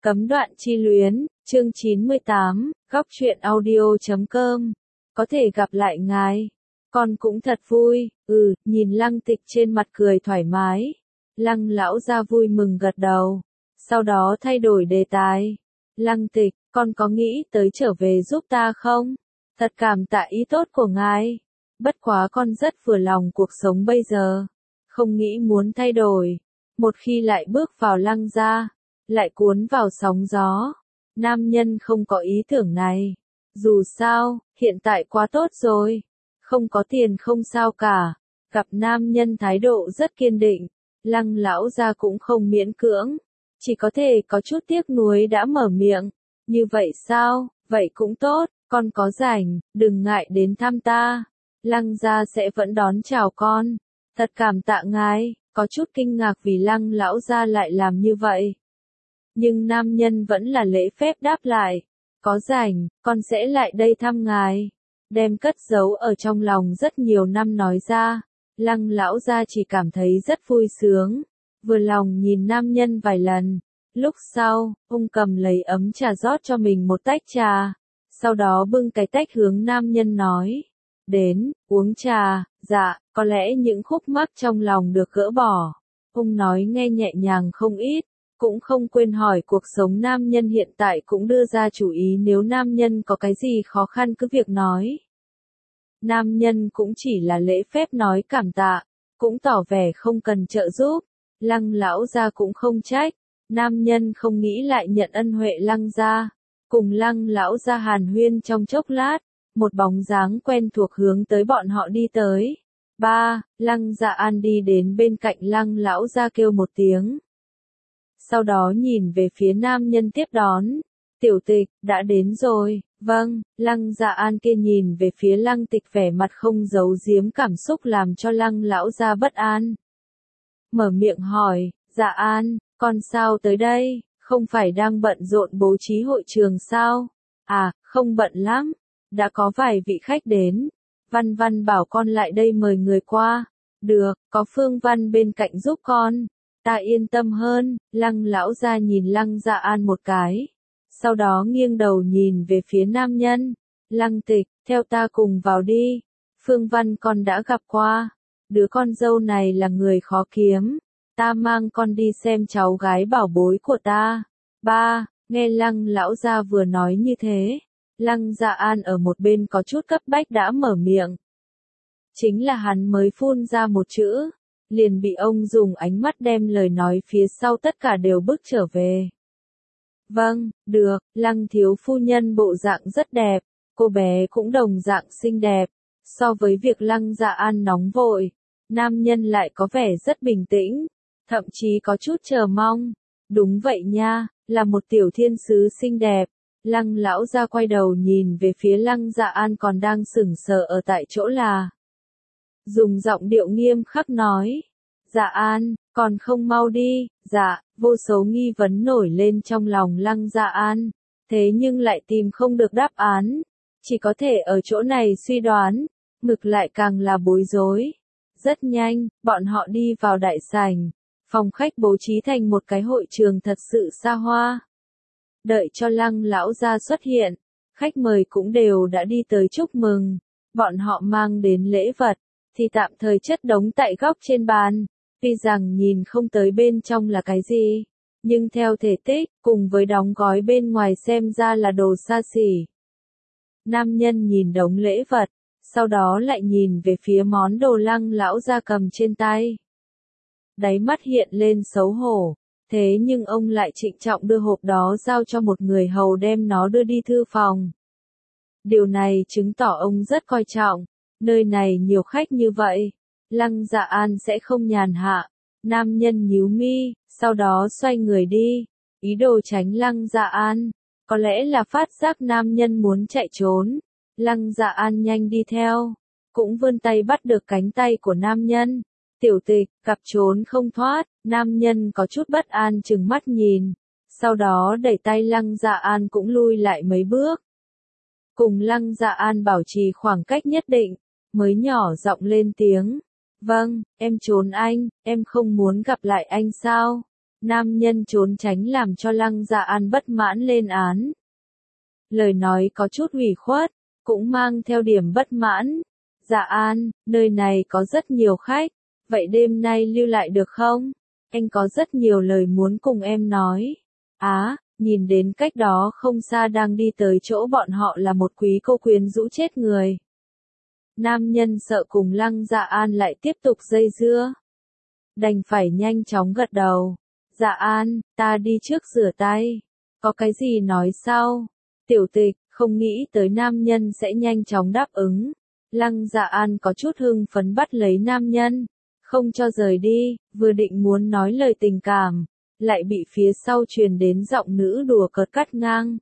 Cấm đoạn chi luyến, chương 98, góc truyện audio.com. Có thể gặp lại ngài. Con cũng thật vui, nhìn Lăng Tịch trên mặt cười thoải mái. Lăng lão gia vui mừng gật đầu. Sau đó thay đổi đề tài. Lăng Tịch, con có nghĩ tới trở về giúp ta không? Thật cảm tạ ý tốt của ngài. Bất quá con rất vừa lòng cuộc sống bây giờ. Không nghĩ muốn thay đổi. Một khi lại bước vào Lăng gia, lại cuốn vào sóng gió. Nam nhân không có ý tưởng này. Dù sao, hiện tại quá tốt rồi. Không có tiền không sao cả. Gặp nam nhân thái độ rất kiên định. Lăng lão gia cũng không miễn cưỡng. Chỉ có thể có chút tiếc nuối đã mở miệng. Như vậy sao, vậy cũng tốt, con có rảnh, đừng ngại đến thăm ta. Lăng gia sẽ vẫn đón chào con. Thật cảm tạ ngài, có chút kinh ngạc vì Lăng lão gia lại làm như vậy. Nhưng nam nhân vẫn là lễ phép đáp lại. Có rảnh, con sẽ lại đây thăm ngài. Đem cất giấu ở trong lòng rất nhiều năm nói ra. Lăng lão gia chỉ cảm thấy rất vui sướng. Vừa lòng nhìn nam nhân vài lần. Lúc sau, ông cầm lấy ấm trà rót cho mình một tách trà. Sau đó bưng cái tách hướng nam nhân nói. Đến, uống trà, dạ, có lẽ những khúc mắc trong lòng được gỡ bỏ. Ông nói nghe nhẹ nhàng không ít. Cũng không quên hỏi cuộc sống nam nhân hiện tại cũng đưa ra chủ ý nếu nam nhân có cái gì khó khăn cứ việc nói. Nam nhân cũng chỉ là lễ phép nói cảm tạ, cũng tỏ vẻ không cần trợ giúp. Lăng lão gia cũng không trách, nam nhân không nghĩ lại nhận ân huệ Lăng gia. Cùng Lăng lão gia hàn huyên trong chốc lát, một bóng dáng quen thuộc hướng tới bọn họ đi tới. Lăng Dạ An đi đến bên cạnh Lăng lão gia kêu một tiếng. Sau đó nhìn về phía nam nhân tiếp đón. Tiểu Tịch, đã đến rồi. Vâng, Lăng Dạ An kia nhìn về phía Lăng Tịch vẻ mặt không giấu giếm cảm xúc làm cho Lăng lão gia bất an. Mở miệng hỏi, Dạ An, con sao tới đây, không phải đang bận rộn bố trí hội trường sao? À, không bận lắm, đã có vài vị khách đến. Văn Văn bảo con lại đây mời người qua. Được, có Phương Văn bên cạnh giúp con. Ta yên tâm hơn. Lăng lão gia nhìn Lăng Dạ An một cái. Sau đó nghiêng đầu nhìn về phía nam nhân. Lăng Tịch, theo ta cùng vào đi. Phương Văn con đã gặp qua. Đứa con dâu này là người khó kiếm. Ta mang con đi xem cháu gái bảo bối của ta. Nghe Lăng lão gia vừa nói như thế. Lăng Dạ An ở một bên có chút cấp bách đã mở miệng. Chính là hắn mới phun ra một chữ. Liền bị ông dùng ánh mắt đem lời nói phía sau tất cả đều bước trở về. Vâng, được, Lăng thiếu phu nhân bộ dạng rất đẹp, cô bé cũng đồng dạng xinh đẹp. So với việc Lăng Dạ An nóng vội, nam nhân lại có vẻ rất bình tĩnh, thậm chí có chút chờ mong. Đúng vậy nha, là một tiểu thiên sứ xinh đẹp. Lăng lão gia quay đầu nhìn về phía Lăng Dạ An còn đang sững sờ ở tại chỗ là. Dùng giọng điệu nghiêm khắc nói. Dạ An, còn không mau đi. Dạ, vô số nghi vấn nổi lên trong lòng Lăng Dạ An. Thế nhưng lại tìm không được đáp án. Chỉ có thể ở chỗ này suy đoán. Ngược lại càng là bối rối. Rất nhanh, bọn họ đi vào đại sảnh. Phòng khách bố trí thành một cái hội trường thật sự xa hoa. Đợi cho Lăng lão gia xuất hiện. Khách mời cũng đều đã đi tới chúc mừng. Bọn họ mang đến lễ vật. Thì tạm thời chất đống tại góc trên bàn. Tuy rằng nhìn không tới bên trong là cái gì. Nhưng theo thể tích, cùng với đóng gói bên ngoài xem ra là đồ xa xỉ. Nam nhân nhìn đống lễ vật. Sau đó lại nhìn về phía món đồ Lăng lão gia cầm trên tay. Đáy mắt hiện lên xấu hổ. Thế nhưng ông lại trịnh trọng đưa hộp đó giao cho một người hầu đem nó đưa đi thư phòng. Điều này chứng tỏ ông rất coi trọng. Nơi này nhiều khách như vậy. Lăng Dạ An sẽ không nhàn hạ. Nam nhân nhíu mi, sau đó xoay người đi. Ý đồ tránh Lăng Dạ An. Có lẽ là phát giác nam nhân muốn chạy trốn. Lăng Dạ An nhanh đi theo. Cũng vươn tay bắt được cánh tay của nam nhân. Tiểu Tịch, gặp trốn không thoát. Nam nhân có chút bất an trừng mắt nhìn. Sau đó đẩy tay Lăng Dạ An cũng lui lại mấy bước. Cùng Lăng Dạ An bảo trì khoảng cách nhất định. Mới nhỏ giọng lên tiếng. Vâng, em trốn anh, em không muốn gặp lại anh sao? Nam nhân trốn tránh làm cho Lăng Dạ An bất mãn lên án. Lời nói có chút ủy khuất, cũng mang theo điểm bất mãn. Dạ An, nơi này có rất nhiều khách, vậy đêm nay lưu lại được không? Anh có rất nhiều lời muốn cùng em nói. Nhìn đến cách đó không xa đang đi tới chỗ bọn họ là một quý cô quyến rũ chết người. Nam nhân sợ cùng Lăng Dạ An lại tiếp tục dây dưa. Đành phải nhanh chóng gật đầu. Dạ An, ta đi trước rửa tay. Có cái gì nói sau? Tiểu Tịch, không nghĩ tới nam nhân sẽ nhanh chóng đáp ứng. Lăng Dạ An có chút hưng phấn bắt lấy nam nhân, không cho rời đi, vừa định muốn nói lời tình cảm, lại bị phía sau truyền đến giọng nữ đùa cợt cắt ngang.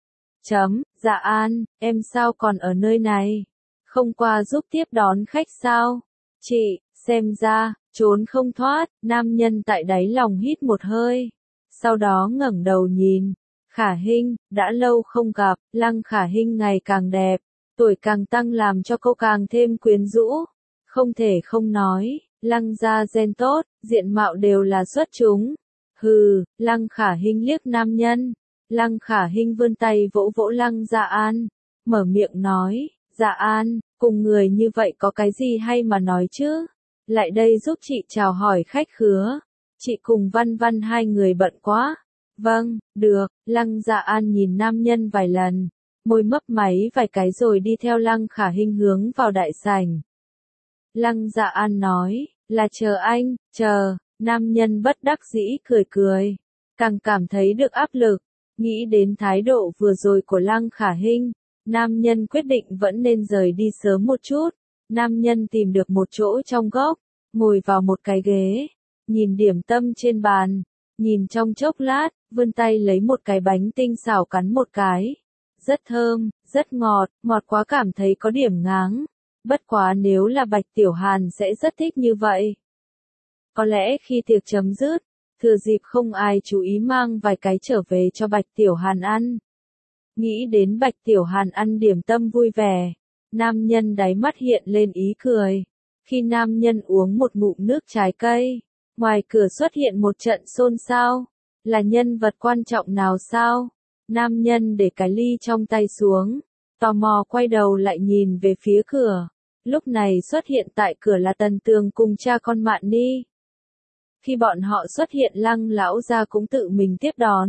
Dạ An, em sao còn ở nơi này? Không qua giúp tiếp đón khách sao? Chị, xem ra, trốn không thoát, nam nhân tại đáy lòng hít một hơi. Sau đó ngẩng đầu nhìn, Khả Hinh, đã lâu không gặp, Lăng Khả Hinh ngày càng đẹp, tuổi càng tăng làm cho cô càng thêm quyến rũ. Không thể không nói, Lăng gia gen tốt, diện mạo đều là xuất chúng. Hừ, Lăng Khả Hinh liếc nam nhân. Lăng Khả Hinh vươn tay vỗ vỗ Lăng Dạ An, mở miệng nói, Dạ An, cùng người như vậy có cái gì hay mà nói chứ? Lại đây giúp chị chào hỏi khách khứa. Chị cùng Văn Văn hai người bận quá. Vâng, được. Lăng Dạ An nhìn nam nhân vài lần, môi mấp máy vài cái rồi đi theo Lăng Khả Hinh hướng vào đại sảnh. Lăng Dạ An nói, là chờ anh, chờ. Nam nhân bất đắc dĩ cười cười, càng cảm thấy được áp lực. Nghĩ đến thái độ vừa rồi của Lăng Khả Hinh, nam nhân quyết định vẫn nên rời đi sớm một chút. Nam nhân tìm được một chỗ trong góc, ngồi vào một cái ghế, nhìn điểm tâm trên bàn, nhìn trong chốc lát, vươn tay lấy một cái bánh tinh xảo cắn một cái. Rất thơm, rất ngọt, ngọt quá cảm thấy có điểm ngáng. Bất quá nếu là Bạch Tiểu Hàn sẽ rất thích như vậy. Có lẽ khi tiệc chấm dứt, thừa dịp không ai chú ý mang vài cái trở về cho Bạch Tiểu Hàn ăn. Nghĩ đến Bạch Tiểu Hàn ăn điểm tâm vui vẻ, nam nhân đáy mắt hiện lên ý cười. Khi nam nhân uống một ngụm nước trái cây, ngoài cửa xuất hiện một trận xôn xao. Là nhân vật quan trọng nào sao? Nam nhân để cái ly trong tay xuống, tò mò quay đầu lại nhìn về phía cửa. Lúc này xuất hiện tại cửa là Tần Tường cùng cha con Mạn Ni. Khi bọn họ xuất hiện, Lăng lão gia cũng tự mình tiếp đón.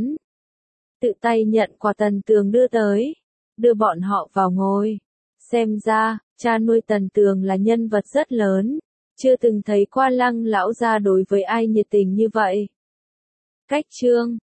Tự tay nhận quà Tần Tường đưa tới, đưa bọn họ vào ngồi. Xem ra, cha nuôi Tần Tường là nhân vật rất lớn, chưa từng thấy qua Lăng lão gia đối với ai nhiệt tình như vậy. Cách chương